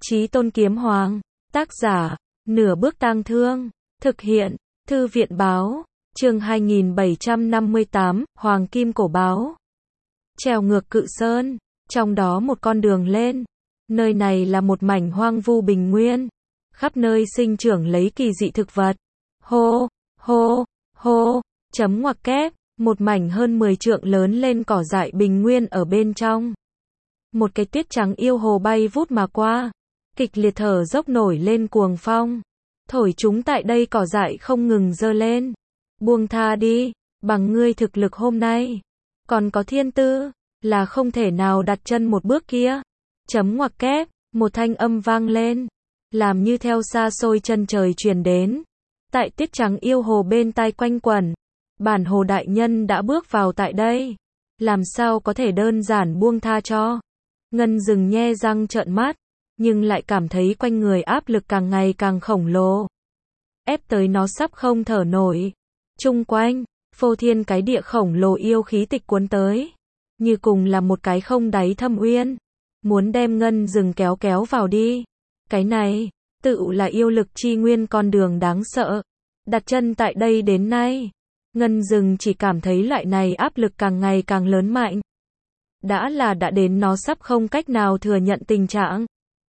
Chí Tôn Kiếm Hoàng. Tác giả, Nửa Bước Tang Thương. Thực hiện, Thư viện Báo. Chương 2758, Hoàng Kim Cổ Báo. Trèo ngược Cự Sơn. Trong đó một con đường lên. Nơi này là một mảnh hoang vu bình nguyên. Khắp nơi sinh trưởng lấy kỳ dị thực vật. Hô, hô, hô, chấm ngoặc kép. Một mảnh hơn 10 trượng lớn lên cỏ dại bình nguyên ở bên trong. Một cái tuyết trắng yêu hồ bay vút mà qua. Kịch liệt thở dốc nổi lên cuồng phong. Thổi chúng tại đây cỏ dại không ngừng dơ lên. Buông tha đi, bằng ngươi thực lực hôm nay. Còn có thiên tư, là không thể nào đặt chân một bước kia. Chấm ngoặc kép, một thanh âm vang lên. Làm như theo xa xôi chân trời truyền đến. Tại tuyết trắng yêu hồ bên tai quanh quẩn. Bản hồ đại nhân đã bước vào tại đây. Làm sao có thể đơn giản buông tha cho. Ngân Dừng nhe răng trợn mắt. Nhưng lại cảm thấy quanh người áp lực càng ngày càng khổng lồ. Ép tới nó sắp không thở nổi. Chung quanh, phô thiên cái địa khổng lồ yêu khí tịch cuốn tới. Như cùng là một cái không đáy thâm uyên. Muốn đem Ngân Dừng kéo kéo vào đi. Cái này, tự là yêu lực chi nguyên con đường đáng sợ. Đặt chân tại đây đến nay. Ngân Dừng chỉ cảm thấy loại này áp lực càng ngày càng lớn mạnh. Đã đến nó sắp không cách nào thừa nhận tình trạng.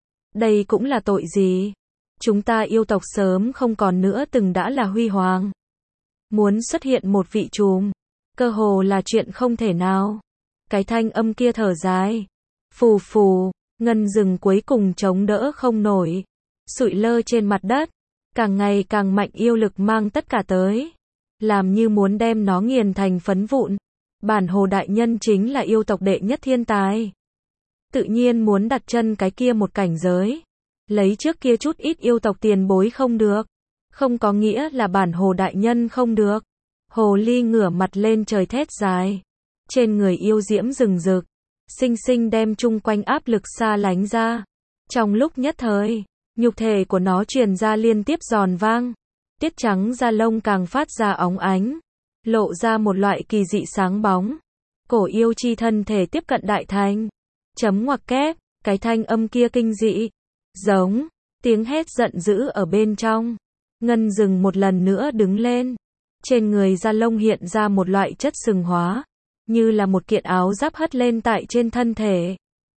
Đây cũng là tội gì? Chúng ta yêu tộc sớm không còn nữa từng đã là huy hoàng. Muốn xuất hiện một vị trùm, cơ hồ là chuyện không thể nào. Cái thanh âm kia thở dài. Phù phù, Ngân Dừng cuối cùng chống đỡ không nổi. Sụi lơ trên mặt đất. Càng ngày càng mạnh yêu lực mang tất cả tới. Làm như muốn đem nó nghiền thành phấn vụn. Bản hồ đại nhân chính là yêu tộc đệ nhất thiên tài. Tự nhiên muốn đặt chân cái kia một cảnh giới. Lấy trước kia chút ít yêu tộc tiền bối không được. Không có nghĩa là bản hồ đại nhân không được. Hồ ly ngửa mặt lên trời thét dài. Trên người yêu diễm rừng rực. Sinh sinh đem chung quanh áp lực xa lánh ra. Trong lúc nhất thời, nhục thể của nó truyền ra liên tiếp giòn vang. Tiết trắng da lông càng phát ra óng ánh. Lộ ra một loại kỳ dị sáng bóng. Cổ yêu chi thân thể tiếp cận đại thành. Chấm ngoặc kép, cái thanh âm kia kinh dị. Giống, tiếng hét giận dữ ở bên trong. Ngân Dừng một lần nữa đứng lên. Trên người da lông hiện ra một loại chất sừng hóa. Như là một kiện áo giáp hất lên tại trên thân thể.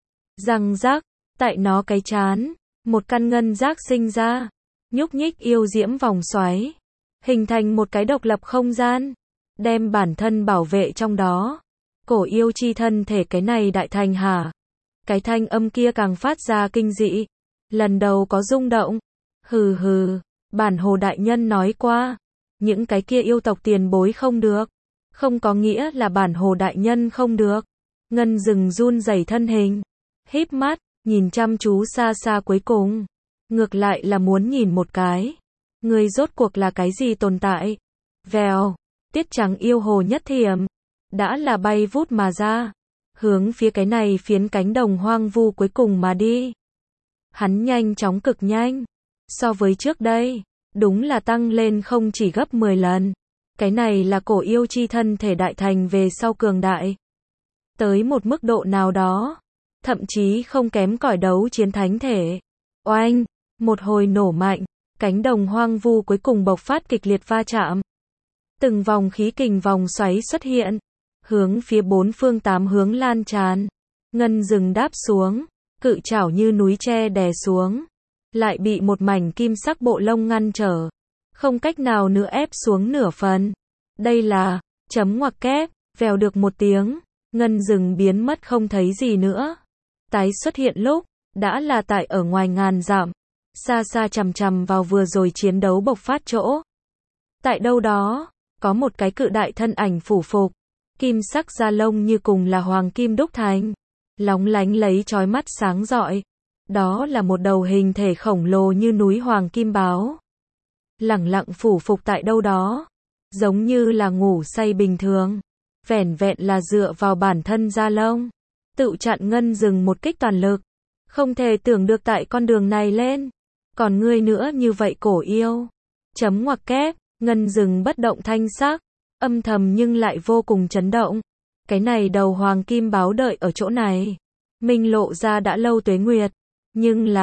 Răng rác, tại nó cái trán. Một căn ngân giác sinh ra. Nhúc nhích yêu diễm vòng xoáy. Hình thành một cái độc lập không gian. Đem bản thân bảo vệ trong đó. Cổ yêu chi thân thể cái này đại thành hả? Cái thanh âm kia càng phát ra kinh dị. Lần đầu có rung động. Hừ hừ, bản hồ đại nhân nói qua. Những cái kia yêu tộc tiền bối không được. Không có nghĩa là bản hồ đại nhân không được. Ngân Dừng run rẩy thân hình. Híp mắt, nhìn chăm chú xa xa cuối cùng. Ngược lại là muốn nhìn một cái. Người rốt cuộc là cái gì tồn tại? Vèo, tiết trắng yêu hồ nhất thiểm. Đã là bay vút mà ra. Hướng phía cái này phiến cánh đồng hoang vu cuối cùng mà đi. Hắn nhanh chóng cực nhanh. So với trước đây, đúng là tăng lên không chỉ gấp 10 lần. Cái này là cổ yêu chi thân thể đại thành về sau cường đại. Tới một mức độ nào đó. Thậm chí không kém cỏi đấu chiến thánh thể. Oanh, một hồi nổ mạnh. Cánh đồng hoang vu cuối cùng bộc phát kịch liệt va chạm. Từng vòng khí kình vòng xoáy xuất hiện. Hướng phía bốn phương tám hướng lan tràn. Ngân Dừng đáp xuống. Cự chảo như núi tre đè xuống. Lại bị một mảnh kim sắc bộ lông ngăn trở. Không cách nào nữa ép xuống nửa phần. Đây là, chấm ngoặc kép, vèo được một tiếng. Ngân Dừng biến mất không thấy gì nữa. Tái xuất hiện lúc, đã là tại ở ngoài ngàn dặm. Xa xa chằm chằm vào vừa rồi chiến đấu bộc phát chỗ. Tại đâu đó, có một cái cự đại thân ảnh phủ phục. Kim sắc da lông như cùng là hoàng kim đúc thành. Lóng lánh lấy chói mắt sáng rọi. Đó là một đầu hình thể khổng lồ như núi hoàng kim báo. Lẳng lặng phủ phục tại đâu đó. Giống như là ngủ say bình thường. Vẻn vẹn là dựa vào bản thân da lông. Tự chặn Ngân Dừng một kích toàn lực. Không thể tưởng được tại con đường này lên. Còn ngươi nữa như vậy cổ yêu. Chấm ngoặc kép, Ngân Dừng bất động thanh sắc. Âm thầm nhưng lại vô cùng chấn động. Cái này đầu hoàng kim báo đợi ở chỗ này. Minh lộ ra đã lâu tuế nguyệt. Nhưng là,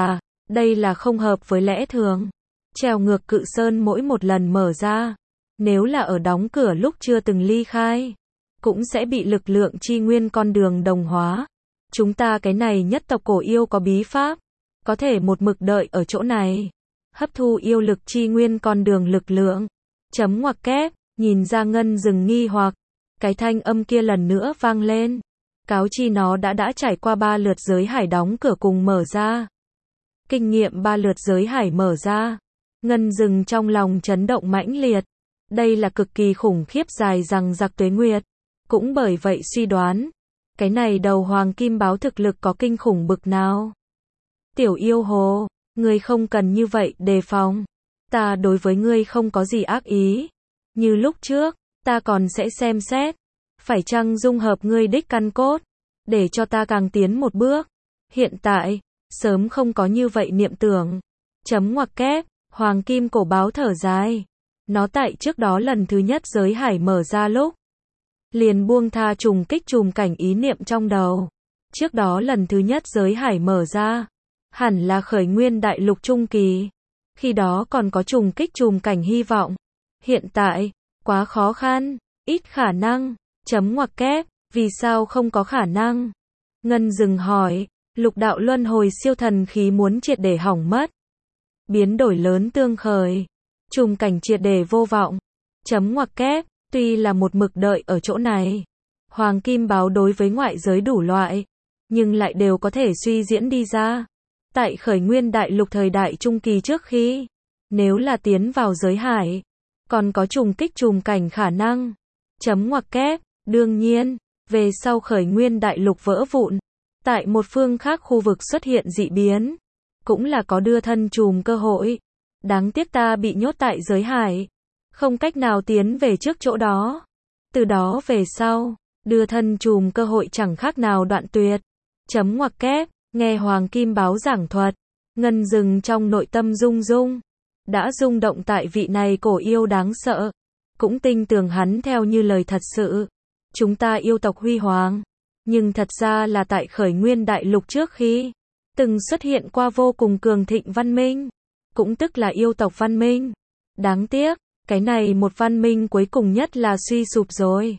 Đây là không hợp với lẽ thường. Treo ngược cự sơn mỗi một lần mở ra, nếu là ở đóng cửa lúc chưa từng ly khai, cũng sẽ bị lực lượng chi nguyên con đường đồng hóa. Chúng ta cái này nhất tộc cổ yêu có bí pháp, có thể một mực đợi ở chỗ này, hấp thu yêu lực chi nguyên con đường lực lượng. Chấm ngoặc kép, nhìn ra Ngân Dừng nghi hoặc, cái thanh âm kia lần nữa vang lên. Cáo chi nó đã trải qua 3 lượt giới hải đóng cửa cùng mở ra. Kinh nghiệm 3 lượt giới hải mở ra. Ngân Dừng trong lòng chấn động mãnh liệt. Đây là cực kỳ khủng khiếp dài rằng giặc tuế nguyệt. Cũng bởi vậy suy đoán, cái này đầu hoàng kim báo thực lực có kinh khủng bực nào. Tiểu yêu hồ, ngươi không cần như vậy đề phòng. Ta đối với ngươi không có gì ác ý. Như lúc trước, ta còn sẽ xem xét. Phải chăng dung hợp ngươi đích căn cốt, để cho ta càng tiến một bước. Hiện tại, sớm không có như vậy niệm tưởng. Chấm ngoặc kép, hoàng kim cổ báo thở dài. Nó tại trước đó lần thứ nhất giới hải mở ra lúc, liền buông tha trùng kích trùm cảnh ý niệm trong đầu. Trước đó lần thứ nhất giới hải mở ra, hẳn là khởi nguyên đại lục trung kỳ. Khi đó còn có trùng kích trùm cảnh hy vọng. Hiện tại, quá khó khăn, ít khả năng. Chấm ngoặc kép, vì sao không có khả năng? Ngân Dừng hỏi, lục đạo luân hồi siêu thần khí muốn triệt để hỏng mất. Biến đổi lớn tương khởi. Trùm cảnh triệt để vô vọng. Chấm ngoặc kép, tuy là một mực đợi ở chỗ này. Hoàng kim báo đối với ngoại giới đủ loại, nhưng lại đều có thể suy diễn đi ra. Tại khởi nguyên đại lục thời đại trung kỳ trước khi, nếu là tiến vào giới hải, còn có trùng kích trùm cảnh khả năng. Chấm ngoặc kép, đương nhiên, về sau khởi nguyên đại lục vỡ vụn, tại một phương khác khu vực xuất hiện dị biến, cũng là có đưa thân trùm cơ hội. Đáng tiếc ta bị nhốt tại giới hải, không cách nào tiến về trước chỗ đó. Từ đó về sau, đưa thân trùm cơ hội chẳng khác nào đoạn tuyệt. Chấm ngoặc kép, nghe hoàng kim báo giảng thuật, Ngân Dừng trong nội tâm rung rung, đã rung động tại vị này cổ yêu đáng sợ, cũng tin tưởng hắn theo như lời thật sự. Chúng ta yêu tộc huy hoàng, nhưng thật ra là tại khởi nguyên đại lục trước khi, từng xuất hiện qua vô cùng cường thịnh văn minh, cũng tức là yêu tộc văn minh. Đáng tiếc, cái này một văn minh cuối cùng nhất là suy sụp rồi.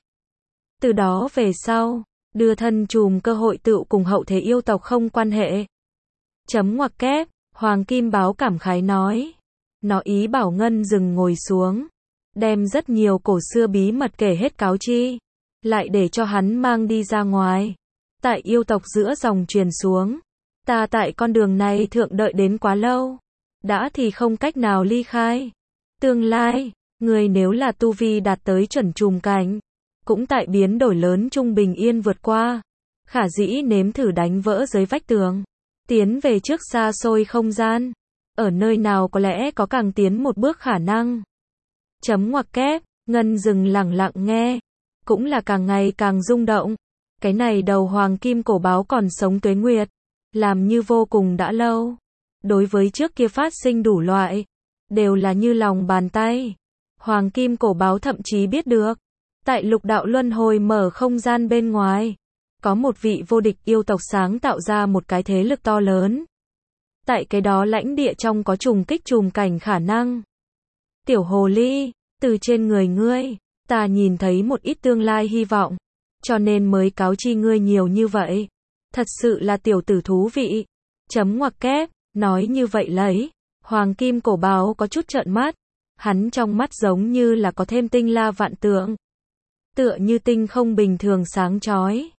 Từ đó về sau, đưa thân trùm cơ hội tựu cùng hậu thế yêu tộc không quan hệ. Chấm ngoặc kép, hoàng kim báo cảm khái nói. Nó ý bảo Ngân Dừng ngồi xuống, đem rất nhiều cổ xưa bí mật kể hết cáo chi, lại để cho hắn mang đi ra ngoài. Tại yêu tộc giữa dòng truyền xuống, ta tại con đường này thượng đợi đến quá lâu, đã thì không cách nào ly khai. Tương lai, người nếu là tu vi đạt tới chuẩn trùm cảnh, cũng tại biến đổi lớn trung bình yên vượt qua, khả dĩ nếm thử đánh vỡ giới vách tường, tiến về trước xa xôi không gian, ở nơi nào có lẽ có càng tiến một bước khả năng. Chấm ngoặc kép, Ngân Dừng lẳng lặng nghe, cũng là càng ngày càng rung động. Cái này đầu hoàng kim cổ báo còn sống tuế nguyệt, làm như vô cùng đã lâu. Đối với trước kia phát sinh đủ loại, đều là như lòng bàn tay. Hoàng kim cổ báo thậm chí biết được, tại lục đạo luân hồi mở không gian bên ngoài, có một vị vô địch yêu tộc sáng tạo ra một cái thế lực to lớn. Tại cái đó lãnh địa trong có trùng kích trùm cảnh khả năng. Tiểu hồ ly, từ trên người ngươi, ta nhìn thấy một ít tương lai hy vọng, cho nên mới cáo chi ngươi nhiều như vậy. Thật sự là tiểu tử thú vị. Chấm ngoặc kép, nói như vậy lấy. Hoàng kim cổ báo có chút trợn mắt. Hắn trong mắt giống như là có thêm tinh la vạn tượng. Tựa như tinh không bình thường sáng chói.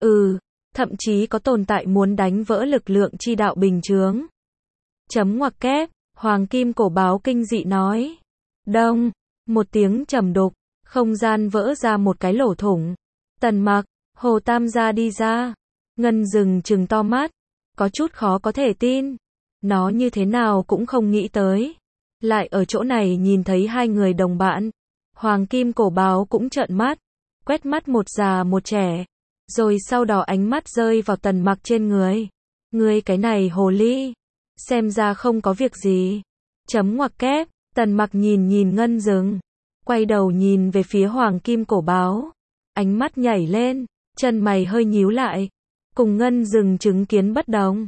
Thậm chí có tồn tại muốn đánh vỡ lực lượng chi đạo bình chướng. Chấm ngoặc kép, hoàng kim cổ báo kinh dị nói. Đông, một tiếng trầm đục, không gian vỡ ra một cái lỗ thủng. Tần Mặc, Hồ Tam gia đi ra. Ngân Dừng trừng to mắt, có chút khó có thể tin. Nó như thế nào cũng không nghĩ tới, lại ở chỗ này nhìn thấy hai người đồng bạn. Hoàng kim cổ báo cũng trợn mắt, quét mắt một già một trẻ, rồi sau đó ánh mắt rơi vào Tần Mặc trên người. Ngươi cái này hồ ly, xem ra không có việc gì. Chấm ngoặc kép, Tần Mặc nhìn nhìn Ngân Dừng, quay đầu nhìn về phía hoàng kim cổ báo, ánh mắt nhảy lên, chân mày hơi nhíu lại, cùng Ngân Dừng chứng kiến bất đồng.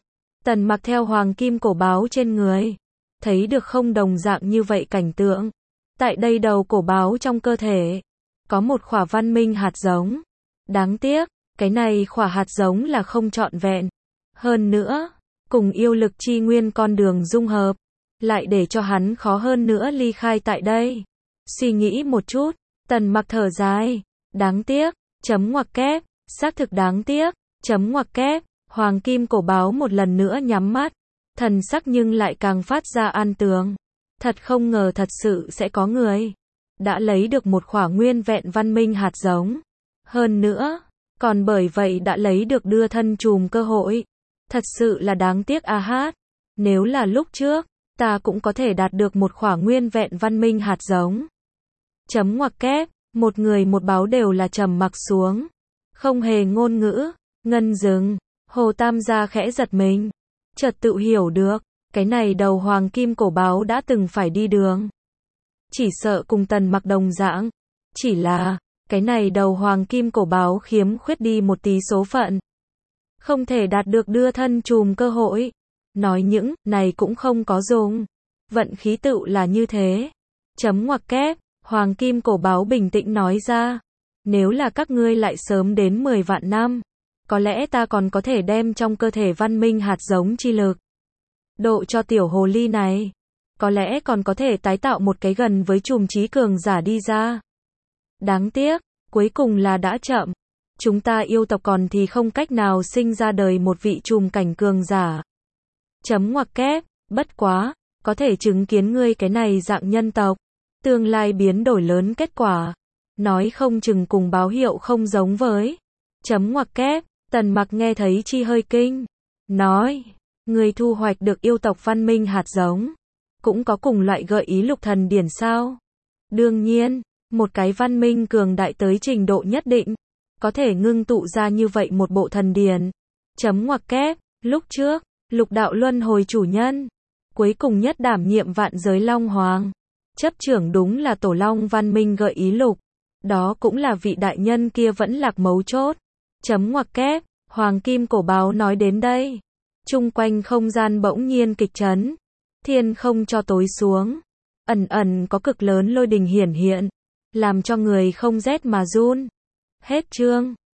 Tần Mặc theo hoàng kim cổ báo trên người, thấy được không đồng dạng như vậy cảnh tượng. Tại đây đầu cổ báo trong cơ thể, có một khỏa văn minh hạt giống. Đáng tiếc, cái này khỏa hạt giống là không trọn vẹn. Hơn nữa, cùng yêu lực chi nguyên con đường dung hợp, lại để cho hắn khó hơn nữa ly khai tại đây. Suy nghĩ một chút, Tần Mặc thở dài, đáng tiếc, chấm ngoặc kép, xác thực đáng tiếc, chấm ngoặc kép, hoàng kim cổ báo một lần nữa nhắm mắt, thần sắc nhưng lại càng phát ra an tường. Thật không ngờ thật sự sẽ có người đã lấy được một khỏa nguyên vẹn văn minh hạt giống. Hơn nữa, còn bởi vậy đã lấy được đưa thân trùm cơ hội. Thật sự là đáng tiếc a hát. Nếu là lúc trước, ta cũng có thể đạt được một khỏa nguyên vẹn văn minh hạt giống. Chấm ngoặc kép, một người một báo đều là trầm mặc xuống. Không hề ngôn ngữ, ngân dừng, Hồ Tam gia khẽ giật mình. Chợt tự hiểu được, cái này đầu hoàng kim cổ báo đã từng phải đi đường. Chỉ sợ cùng Tần Mặc đồng dạng. Chỉ là, cái này đầu hoàng kim cổ báo khiếm khuyết đi một tí số phận. Không thể đạt được đưa thân trùm cơ hội. Nói những này cũng không có dùng. Vận khí tựu là như thế. Chấm ngoặc kép, hoàng kim cổ báo bình tĩnh nói ra. Nếu là các ngươi lại sớm đến 10 vạn năm, có lẽ ta còn có thể đem trong cơ thể văn minh hạt giống chi lực độ cho tiểu hồ ly này. Có lẽ còn có thể tái tạo một cái gần với trùm trí cường giả đi ra. Đáng tiếc, cuối cùng là đã chậm. Chúng ta yêu tộc còn thì không cách nào sinh ra đời một vị trùm cảnh cường giả. Chấm ngoặc kép, bất quá, có thể chứng kiến ngươi cái này dạng nhân tộc. Tương lai biến đổi lớn kết quả. Nói không chừng cùng báo hiệu không giống với. Chấm ngoặc kép, Tần Mặc nghe thấy chi hơi kinh. Nói, người thu hoạch được yêu tộc văn minh hạt giống. Cũng có cùng loại gợi ý lục thần điển sao? Đương nhiên, một cái văn minh cường đại tới trình độ nhất định, có thể ngưng tụ ra như vậy một bộ thần điển. Chấm ngoặc kép, lúc trước, lục đạo luân hồi chủ nhân, cuối cùng nhất đảm nhiệm vạn giới Long Hoàng. Chấp trưởng đúng là tổ long văn minh gợi ý lục. Đó cũng là vị đại nhân kia vẫn lạc mấu chốt. Chấm ngoặc kép, hoàng kim cổ báo nói đến đây. Chung quanh không gian bỗng nhiên kịch chấn. Thiên không cho tối xuống. Ẩn ẩn có cực lớn lôi đình hiển hiện. Làm cho người không rét mà run. Hết chương.